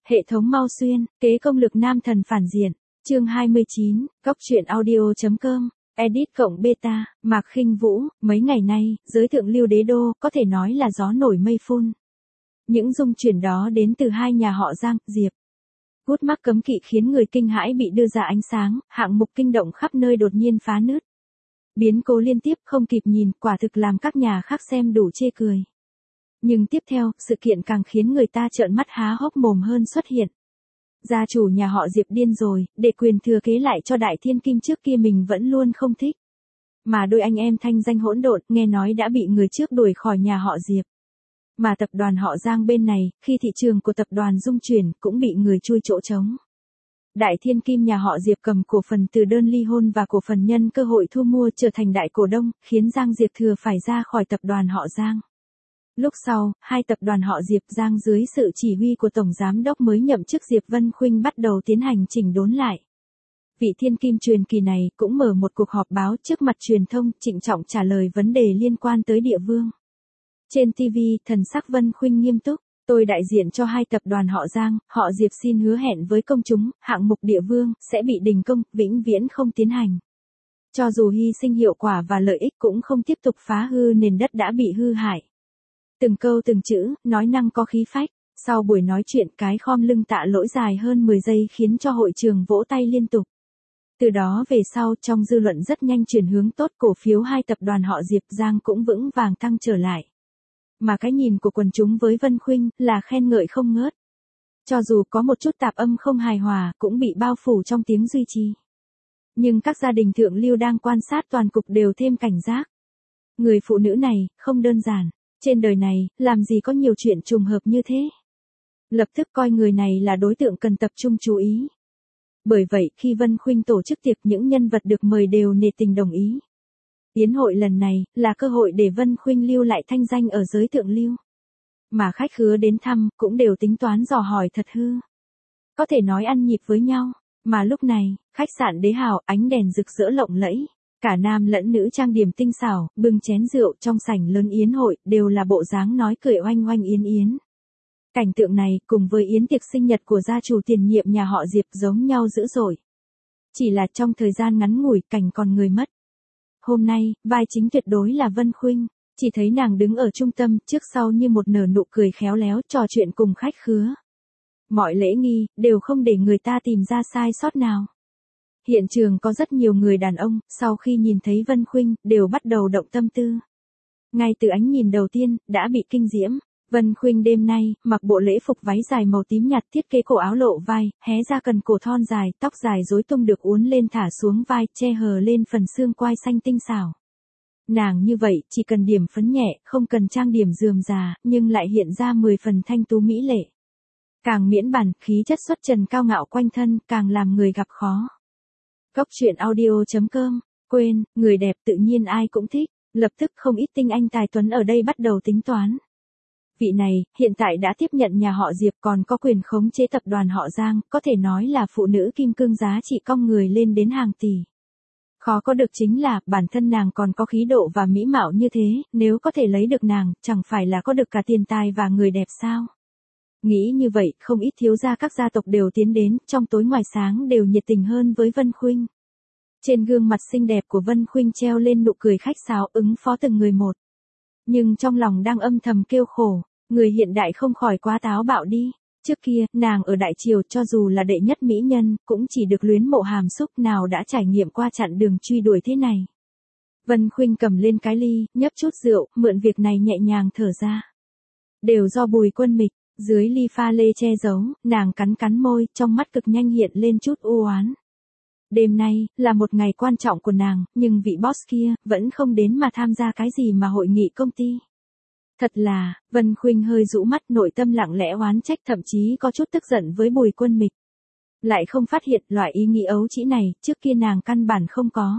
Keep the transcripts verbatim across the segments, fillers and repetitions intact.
Hệ thống Mau Xuyên, kế công lực nam thần phản diện. Chương hai mươi chín, Cóc truyện audio chấm com. Edit cộng beta, Mạc Khinh Vũ, mấy ngày nay, giới thượng lưu đế đô, có thể nói là gió nổi mây phun. Những dung chuyển đó đến từ hai nhà họ Giang, Diệp. Gút mắc cấm kỵ khiến người kinh hãi bị đưa ra ánh sáng, hạng mục kinh động khắp nơi đột nhiên phá nứt. Biến cố liên tiếp không kịp nhìn, quả thực làm các nhà khác xem đủ chê cười. Nhưng tiếp theo, sự kiện càng khiến người ta trợn mắt há hốc mồm hơn xuất hiện. Gia chủ nhà họ Diệp điên rồi, để quyền thừa kế lại cho Đại Thiên Kim trước kia mình vẫn luôn không thích. Mà đôi anh em thanh danh hỗn độn, nghe nói đã bị người trước đuổi khỏi nhà họ Diệp. Mà tập đoàn họ Giang bên này, khi thị trường của tập đoàn dung chuyển, cũng bị người chui chỗ trống. Đại Thiên Kim nhà họ Diệp cầm cổ phần từ đơn ly hôn và cổ phần nhân cơ hội thu mua trở thành đại cổ đông, khiến Giang Diệp Thừa phải ra khỏi tập đoàn họ Giang. Lúc sau, hai tập đoàn họ Diệp Giang dưới sự chỉ huy của Tổng Giám đốc mới nhậm chức Diệp Vân Khuynh bắt đầu tiến hành chỉnh đốn lại. Vị thiên kim truyền kỳ này cũng mở một cuộc họp báo trước mặt truyền thông, trịnh trọng trả lời vấn đề liên quan tới địa vương. Trên ti vi, thần sắc Vân Khuynh nghiêm túc, tôi đại diện cho hai tập đoàn họ Giang, họ Diệp xin hứa hẹn với công chúng, hạng mục địa vương sẽ bị đình công, vĩnh viễn không tiến hành. Cho dù hy sinh hiệu quả và lợi ích cũng không tiếp tục phá hư nền đất đã bị hư hại. Từng câu từng chữ, nói năng có khí phách. Sau buổi nói chuyện, cái khom lưng tạ lỗi dài hơn mười giây khiến cho hội trường vỗ tay liên tục. Từ đó về sau, trong dư luận rất nhanh chuyển hướng tốt, cổ phiếu hai tập đoàn họ Diệp Giang cũng vững vàng tăng trở lại. Mà cái nhìn của quần chúng với Vân Khuynh là khen ngợi không ngớt. Cho dù có một chút tạp âm không hài hòa, cũng bị bao phủ trong tiếng duy trì. Nhưng các gia đình thượng lưu đang quan sát toàn cục đều thêm cảnh giác. Người phụ nữ này, không đơn giản. Trên đời này, làm gì có nhiều chuyện trùng hợp như thế. Lập tức coi người này là đối tượng cần tập trung chú ý. Bởi vậy, khi Vân Khuynh tổ chức tiệc, những nhân vật được mời đều nể tình đồng ý. Yến hội lần này, là cơ hội để Vân Khuynh lưu lại thanh danh ở giới thượng lưu. Mà khách khứa đến thăm, cũng đều tính toán dò hỏi thật hư. Có thể nói ăn nhịp với nhau. Mà lúc này, khách sạn Đế Hào, ánh đèn rực rỡ lộng lẫy. Cả nam lẫn nữ trang điểm tinh xảo, bưng chén rượu trong sảnh lớn yến hội, đều là bộ dáng nói cười oanh oanh yến yến. Cảnh tượng này, cùng với yến tiệc sinh nhật của gia chủ tiền nhiệm nhà họ Diệp giống nhau dữ dội. Chỉ là trong thời gian ngắn ngủi, cảnh còn người mất. Hôm nay, vai chính tuyệt đối là Vân Khuynh, chỉ thấy nàng đứng ở trung tâm, trước sau như một nở nụ cười khéo léo, trò chuyện cùng khách khứa. Mọi lễ nghi, đều không để người ta tìm ra sai sót nào. Hiện trường có rất nhiều người đàn ông, sau khi nhìn thấy Vân Khuynh, đều bắt đầu động tâm tư. Ngay từ ánh nhìn đầu tiên, đã bị kinh diễm. Vân Khuynh đêm nay, mặc bộ lễ phục váy dài màu tím nhạt, thiết kế cổ áo lộ vai, hé ra cần cổ thon dài, tóc dài rối tung được uốn lên thả xuống vai, che hờ lên phần xương quai xanh tinh xảo. Nàng như vậy, chỉ cần điểm phấn nhẹ, không cần trang điểm rườm rà, nhưng lại hiện ra mười phần thanh tú mỹ lệ. Càng miễn bàn, khí chất xuất trần cao ngạo quanh thân, càng làm người gặp khó. Cóc truyện audio chấm com, quên, người đẹp tự nhiên ai cũng thích, lập tức không ít tinh anh tài tuấn ở đây bắt đầu tính toán. Vị này, hiện tại đã tiếp nhận nhà họ Diệp, còn có quyền khống chế tập đoàn họ Giang, có thể nói là phụ nữ kim cương giá trị cong người lên đến hàng tỷ. Khó có được chính là, bản thân nàng còn có khí độ và mỹ mạo như thế, nếu có thể lấy được nàng, chẳng phải là có được cả tiền tài và người đẹp sao? Nghĩ như vậy, không ít thiếu gia các gia tộc đều tiến đến, trong tối ngoài sáng đều nhiệt tình hơn với Vân Khuynh. Trên gương mặt xinh đẹp của Vân Khuynh treo lên nụ cười khách sáo, ứng phó từng người một. Nhưng trong lòng đang âm thầm kêu khổ, người hiện đại không khỏi quá táo bạo đi. Trước kia, nàng ở Đại Triều cho dù là đệ nhất mỹ nhân, cũng chỉ được luyến mộ hàm xúc, nào đã trải nghiệm qua chặng đường truy đuổi thế này. Vân Khuynh cầm lên cái ly, nhấp chút rượu, mượn việc này nhẹ nhàng thở ra. Đều do Bùi Quân Mịch. Dưới ly pha lê che giấu, nàng cắn cắn môi, trong mắt cực nhanh hiện lên chút u oán. Đêm nay, là một ngày quan trọng của nàng, nhưng vị boss kia, vẫn không đến mà tham gia cái gì mà hội nghị công ty. Thật là, Vân Khuynh hơi rũ mắt, nội tâm lặng lẽ oán trách, thậm chí có chút tức giận với Bùi Quân Mịch. Lại không phát hiện loại ý nghĩ ấu trĩ này, trước kia nàng căn bản không có.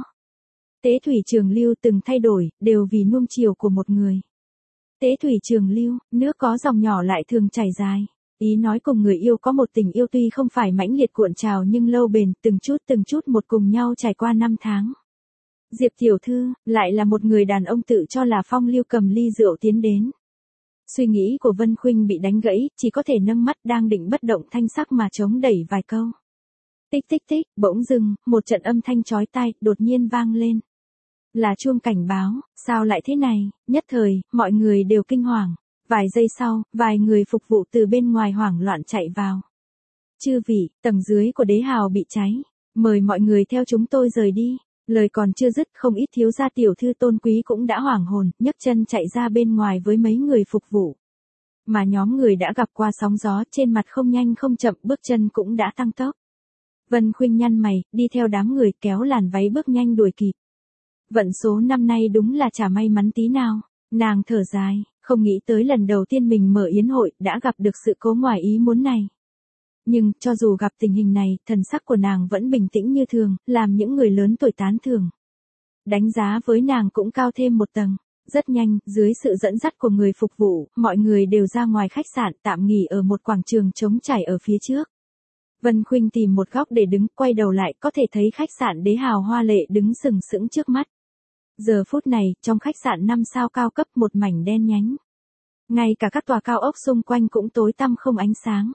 Tế thủy trường lưu từng thay đổi, đều vì nuông chiều của một người. Tế thủy trường lưu, nước có dòng nhỏ lại thường chảy dài. Ý nói cùng người yêu có một tình yêu tuy không phải mãnh liệt cuộn trào nhưng lâu bền, từng chút từng chút một cùng nhau trải qua năm tháng. Diệp tiểu thư, lại là một người đàn ông tự cho là phong lưu cầm ly rượu tiến đến. Suy nghĩ của Vân Khuynh bị đánh gãy, chỉ có thể nâng mắt đang định bất động thanh sắc mà chống đẩy vài câu. Tích tích tích, bỗng dưng, một trận âm thanh chói tai, đột nhiên vang lên. Là chuông cảnh báo, sao lại thế này, nhất thời, mọi người đều kinh hoàng. Vài giây sau, vài người phục vụ từ bên ngoài hoảng loạn chạy vào. Chư vị, tầng dưới của đế hào bị cháy, mời mọi người theo chúng tôi rời đi. Lời còn chưa dứt, không ít thiếu gia tiểu thư tôn quý cũng đã hoảng hồn, nhấc chân chạy ra bên ngoài với mấy người phục vụ. Mà nhóm người đã gặp qua sóng gió, trên mặt không nhanh không chậm, bước chân cũng đã tăng tốc. Vân Khuynh nhăn mày, đi theo đám người kéo làn váy bước nhanh đuổi kịp. Vận số năm nay đúng là chả may mắn tí nào, nàng thở dài, không nghĩ tới lần đầu tiên mình mở yến hội đã gặp được sự cố ngoài ý muốn này. Nhưng, cho dù gặp tình hình này, thần sắc của nàng vẫn bình tĩnh như thường, làm những người lớn tuổi tán thưởng. Đánh giá với nàng cũng cao thêm một tầng. Rất nhanh, dưới sự dẫn dắt của người phục vụ, mọi người đều ra ngoài khách sạn tạm nghỉ ở một quảng trường trống trải ở phía trước. Vân Khuynh tìm một góc để đứng, quay đầu lại, có thể thấy khách sạn đế hào hoa lệ đứng sừng sững trước mắt. Giờ phút này, trong khách sạn năm sao cao cấp một mảnh đen nhánh. Ngay cả các tòa cao ốc xung quanh cũng tối tăm không ánh sáng.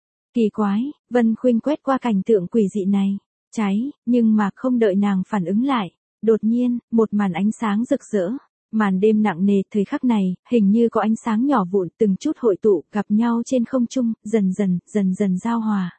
Kỳ quái, Vân Khuynh quét qua cảnh tượng quỷ dị này. Cháy, nhưng mà không đợi nàng phản ứng lại. Đột nhiên, một màn ánh sáng rực rỡ. Màn đêm nặng nề, thời khắc này, hình như có ánh sáng nhỏ vụn từng chút hội tụ, gặp nhau trên không trung, dần dần, dần dần giao hòa.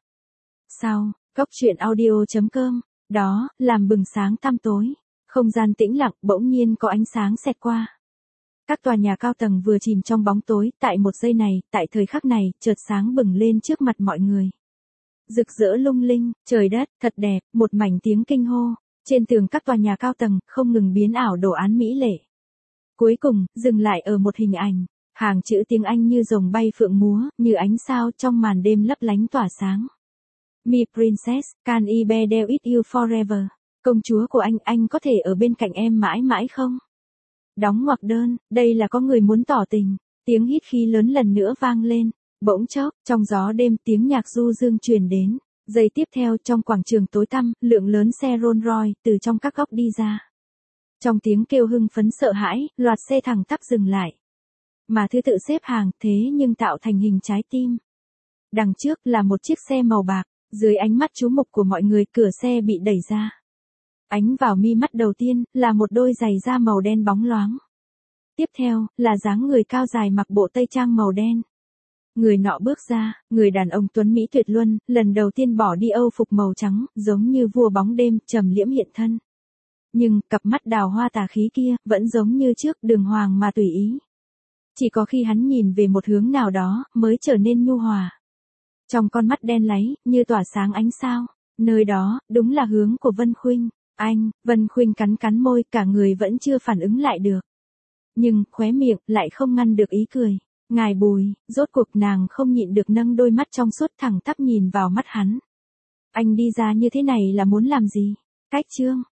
Sau, Cốc truyện audio chấm com, đó, làm bừng sáng tăm tối. Không gian tĩnh lặng, bỗng nhiên có ánh sáng xẹt qua. Các tòa nhà cao tầng vừa chìm trong bóng tối, tại một giây này, tại thời khắc này, chợt sáng bừng lên trước mặt mọi người. Rực rỡ lung linh, trời đất, thật đẹp, một mảnh tiếng kinh hô. Trên tường các tòa nhà cao tầng, không ngừng biến ảo đồ án mỹ lệ. Cuối cùng, dừng lại ở một hình ảnh. Hàng chữ tiếng Anh như rồng bay phượng múa, như ánh sao trong màn đêm lấp lánh tỏa sáng. Me princess, can I be there with you forever? Công chúa của anh, anh có thể ở bên cạnh em mãi mãi không? Đóng ngoặc đơn, đây là có người muốn tỏ tình. Tiếng hít khí lớn lần nữa vang lên. Bỗng chốc, trong gió đêm tiếng nhạc du dương truyền đến. Giây tiếp theo trong quảng trường tối tăm, lượng lớn xe Rolls Royce từ trong các góc đi ra. Trong tiếng kêu hưng phấn sợ hãi, loạt xe thẳng tắp dừng lại. Mà thứ tự xếp hàng, thế nhưng tạo thành hình trái tim. Đằng trước là một chiếc xe màu bạc, dưới ánh mắt chú mục của mọi người, cửa xe bị đẩy ra. Ánh vào mi mắt đầu tiên, là một đôi giày da màu đen bóng loáng. Tiếp theo, là dáng người cao dài mặc bộ tây trang màu đen. Người nọ bước ra, người đàn ông tuấn Mỹ tuyệt luân, lần đầu tiên bỏ đi âu phục màu trắng, giống như vua bóng đêm, trầm liễm hiện thân. Nhưng, cặp mắt đào hoa tà khí kia, vẫn giống như trước, đường hoàng mà tùy ý. Chỉ có khi hắn nhìn về một hướng nào đó, mới trở nên nhu hòa. Trong con mắt đen láy, như tỏa sáng ánh sao. Nơi đó, đúng là hướng của Vân Khuynh. Anh, Vân Khuynh cắn cắn môi, cả người vẫn chưa phản ứng lại được. Nhưng, khóe miệng, lại không ngăn được ý cười. Ngài Bùi, rốt cuộc nàng không nhịn được nâng đôi mắt trong suốt thẳng tắp nhìn vào mắt hắn. Anh đi ra như thế này là muốn làm gì? Cách chương,